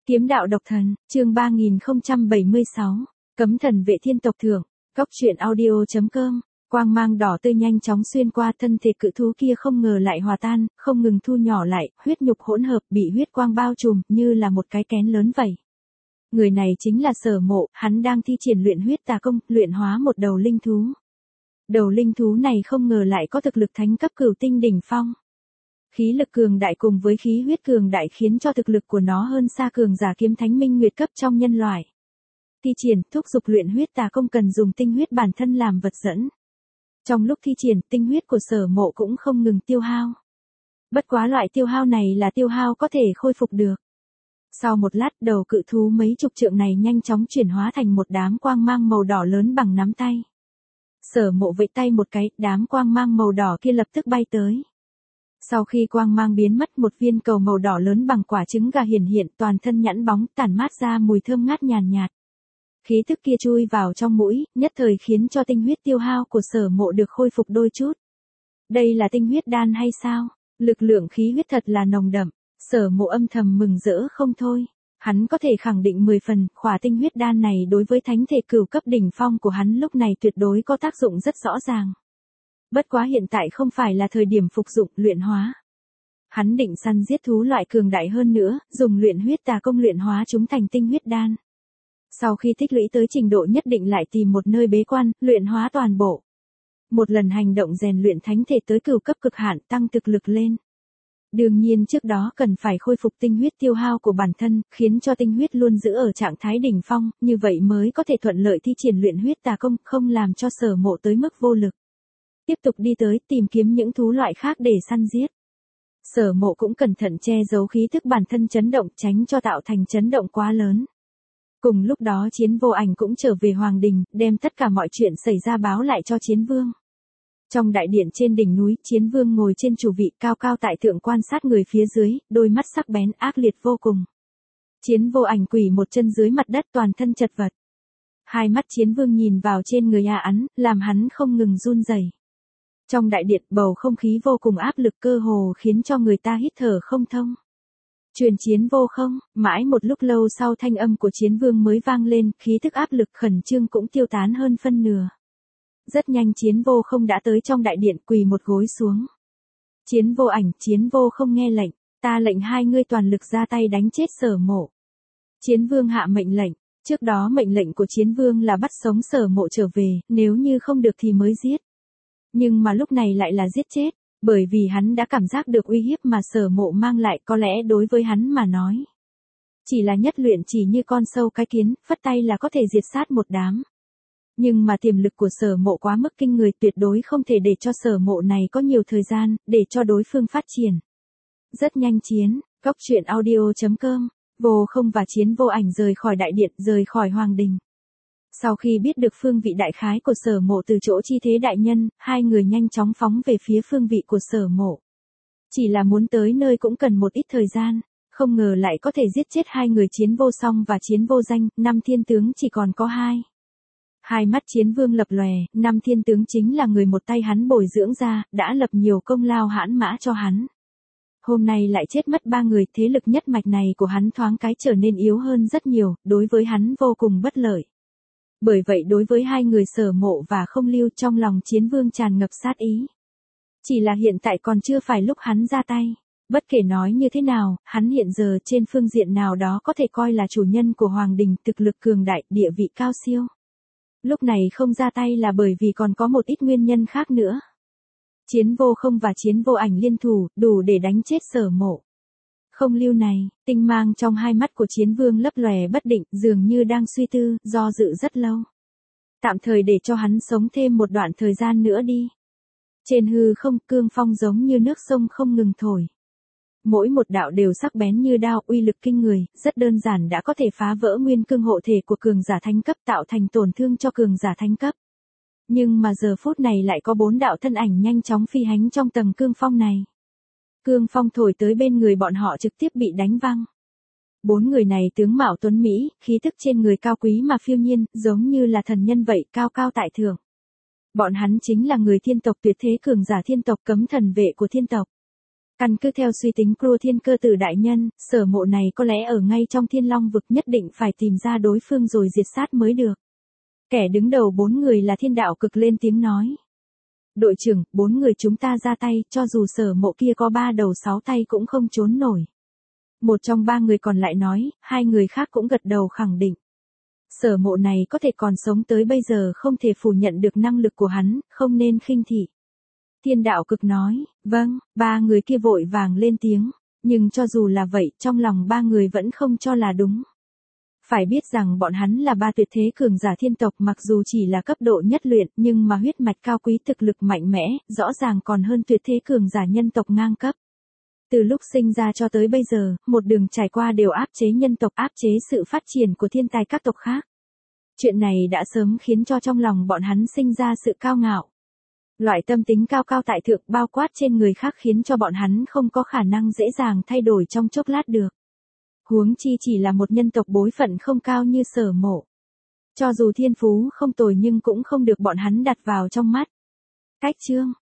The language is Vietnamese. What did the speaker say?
Kiếm đạo độc thần, chương 3076, cấm thần vệ thiên tộc thưởng, Cóc truyện audio.com, quang mang đỏ tươi nhanh chóng xuyên qua thân thể cự thú kia không ngờ lại hòa tan, không ngừng thu nhỏ lại, huyết nhục hỗn hợp bị huyết quang bao trùm như là một cái kén lớn vậy. Người này chính là Sở Mộ, hắn đang thi triển luyện huyết tà công, luyện hóa một đầu linh thú. Đầu linh thú này không ngờ lại có thực lực thánh cấp cửu tinh đỉnh phong. Khí lực cường đại cùng với khí huyết cường đại khiến cho thực lực của nó hơn xa cường giả kiếm thánh minh nguyệt cấp trong nhân loại. Thi triển, thúc dục luyện huyết tà công cần dùng tinh huyết bản thân làm vật dẫn. Trong lúc thi triển, tinh huyết của Sở Mộ cũng không ngừng tiêu hao. Bất quá loại tiêu hao này là tiêu hao có thể khôi phục được. Sau một lát, đầu cự thú mấy chục trượng này nhanh chóng chuyển hóa thành một đám quang mang màu đỏ lớn bằng nắm tay. Sở Mộ vẫy tay một cái, đám quang mang màu đỏ kia lập tức bay tới. Sau khi quang mang biến mất, một viên cầu màu đỏ lớn bằng quả trứng gà hiển hiện, toàn thân nhẵn bóng, tản mát ra mùi thơm ngát nhàn nhạt. Khí tức kia chui vào trong mũi, nhất thời khiến cho tinh huyết tiêu hao của Sở Mộ được khôi phục đôi chút. Đây là tinh huyết đan hay sao? Lực lượng khí huyết thật là nồng đậm. Sở Mộ âm thầm mừng rỡ không thôi. Hắn có thể khẳng định 10 phần, khỏa tinh huyết đan này đối với thánh thể cửu cấp đỉnh phong của hắn lúc này tuyệt đối có tác dụng rất rõ ràng. Bất quá hiện tại không phải là thời điểm phục dụng luyện hóa. Hắn định săn giết thú loại cường đại hơn nữa, dùng luyện huyết tà công luyện hóa chúng thành tinh huyết đan. Sau khi tích lũy tới trình độ nhất định lại tìm một nơi bế quan, luyện hóa toàn bộ. Một lần hành động rèn luyện thánh thể tới cửu cấp cực hạn, tăng thực lực lên. Đương nhiên trước đó cần phải khôi phục tinh huyết tiêu hao của bản thân, khiến cho tinh huyết luôn giữ ở trạng thái đỉnh phong, như vậy mới có thể thuận lợi thi triển luyện huyết tà công, không làm cho Sở Mộ tới mức vô lực. Tiếp tục đi tới, tìm kiếm những thú loại khác để săn giết. Sở Mộ cũng cẩn thận che giấu khí thức bản thân chấn động, tránh cho tạo thành chấn động quá lớn. Cùng lúc đó Chiến Vô Ảnh cũng trở về Hoàng Đình, đem tất cả mọi chuyện xảy ra báo lại cho Chiến Vương. Trong đại điện trên đỉnh núi, Chiến Vương ngồi trên chủ vị cao cao tại thượng quan sát người phía dưới, đôi mắt sắc bén ác liệt vô cùng. Chiến Vô Ảnh quỳ một chân dưới mặt đất, toàn thân chật vật. Hai mắt Chiến Vương nhìn vào trên người hắn, làm hắn không ngừng run rẩy. Trong đại điện, bầu không khí vô cùng áp lực, cơ hồ khiến cho người ta hít thở không thông. Truyền Chiến Vô không, mãi một lúc lâu sau thanh âm của Chiến Vương mới vang lên, khí thức áp lực khẩn trương cũng tiêu tán hơn phân nửa. Rất nhanh Chiến Vô không đã tới trong đại điện, quỳ một gối xuống. Chiến Vô Ảnh, Chiến Vô không nghe lệnh, ta lệnh hai ngươi toàn lực ra tay đánh chết Sở Mộ. Chiến Vương hạ mệnh lệnh, trước đó mệnh lệnh của Chiến Vương là bắt sống Sở Mộ trở về, nếu như không được thì mới giết. Nhưng mà lúc này lại là giết chết, bởi vì hắn đã cảm giác được uy hiếp mà Sở Mộ mang lại, có lẽ đối với hắn mà nói. Chỉ là nhất luyện chỉ như con sâu cái kiến, phất tay là có thể diệt sát một đám. Nhưng mà tiềm lực của Sở Mộ quá mức kinh người, tuyệt đối không thể để cho Sở Mộ này có nhiều thời gian, để cho đối phương phát triển. Rất nhanh Cóc truyện audio.com, Vô không và Chiến Vô Ảnh rời khỏi đại điện, rời khỏi Hoàng Đình. Sau khi biết được phương vị đại khái của Sở Mộ từ chỗ Chi Thế đại nhân, hai người nhanh chóng phóng về phía phương vị của Sở Mộ. Chỉ là muốn tới nơi cũng cần một ít thời gian, không ngờ lại có thể giết chết hai người Chiến Vô Song và Chiến Vô Danh, 5 thiên tướng chỉ còn có 2. Hai mắt Chiến Vương lập lòe, 5 thiên tướng chính là người một tay hắn bồi dưỡng ra, đã lập nhiều công lao hãn mã cho hắn. Hôm nay lại chết mất 3 người, thế lực nhất mạch này của hắn thoáng cái trở nên yếu hơn rất nhiều, đối với hắn vô cùng bất lợi. Bởi vậy đối với hai người Sở Mộ và Không Lưu, trong lòng Chiến Vương tràn ngập sát ý. Chỉ là hiện tại còn chưa phải lúc hắn ra tay. Bất kể nói như thế nào, hắn hiện giờ trên phương diện nào đó có thể coi là chủ nhân của Hoàng Đình, thực lực cường đại, địa vị cao siêu. Lúc này không ra tay là bởi vì còn có một ít nguyên nhân khác nữa. Chiến Vô không và Chiến Vô Ảnh liên thủ, đủ để đánh chết Sở Mộ. Không Lưu này, tinh mang trong hai mắt của Chiến Vương lấp lòe bất định, dường như đang suy tư, do dự rất lâu. Tạm thời để cho hắn sống thêm một đoạn thời gian nữa đi. Trên hư không, cương phong giống như nước sông không ngừng thổi. Mỗi một đạo đều sắc bén như đao, uy lực kinh người, rất đơn giản đã có thể phá vỡ nguyên cương hộ thể của cường giả thánh cấp, tạo thành tổn thương cho cường giả thánh cấp. Nhưng mà giờ phút này lại có 4 đạo thân ảnh nhanh chóng phi hành trong tầng cương phong này. Cương phong thổi tới bên người bọn họ trực tiếp bị đánh văng. 4 người này tướng mạo tuấn mỹ, khí tức trên người cao quý mà phiêu nhiên, giống như là thần nhân vậy, cao cao tại thượng. Bọn hắn chính là người thiên tộc tuyệt thế cường giả thiên tộc, cấm thần vệ của thiên tộc. Căn cứ theo suy tính của Thiên Cơ Tử đại nhân, Sở Mộ này có lẽ ở ngay trong Thiên Long vực, nhất định phải tìm ra đối phương rồi diệt sát mới được. Kẻ đứng đầu 4 người là Thiên Đạo Cực lên tiếng nói. Đội trưởng, 4 người chúng ta ra tay, cho dù Sở Mộ kia có 3 đầu 6 tay cũng không trốn nổi. Một trong 3 người còn lại nói, 2 người khác cũng gật đầu khẳng định. Sở Mộ này có thể còn sống tới bây giờ, không thể phủ nhận được năng lực của hắn, không nên khinh thị. Thiên Đạo Cực nói, vâng. 3 người kia vội vàng lên tiếng, nhưng cho dù là vậy, trong lòng 3 người vẫn không cho là đúng. Phải biết rằng bọn hắn là 3 tuyệt thế cường giả thiên tộc, mặc dù chỉ là cấp độ nhất luyện, nhưng mà huyết mạch cao quý, thực lực mạnh mẽ, rõ ràng còn hơn tuyệt thế cường giả nhân tộc ngang cấp. Từ lúc sinh ra cho tới bây giờ, một đường trải qua đều áp chế nhân tộc, áp chế sự phát triển của thiên tài các tộc khác. Chuyện này đã sớm khiến cho trong lòng bọn hắn sinh ra sự cao ngạo. Loại tâm tính cao cao tại thượng bao quát trên người khác khiến cho bọn hắn không có khả năng dễ dàng thay đổi trong chốc lát được. Huống chi chỉ là một nhân tộc bối phận không cao như Sở Mộ. Cho dù thiên phú không tồi nhưng cũng không được bọn hắn đặt vào trong mắt. Cách chương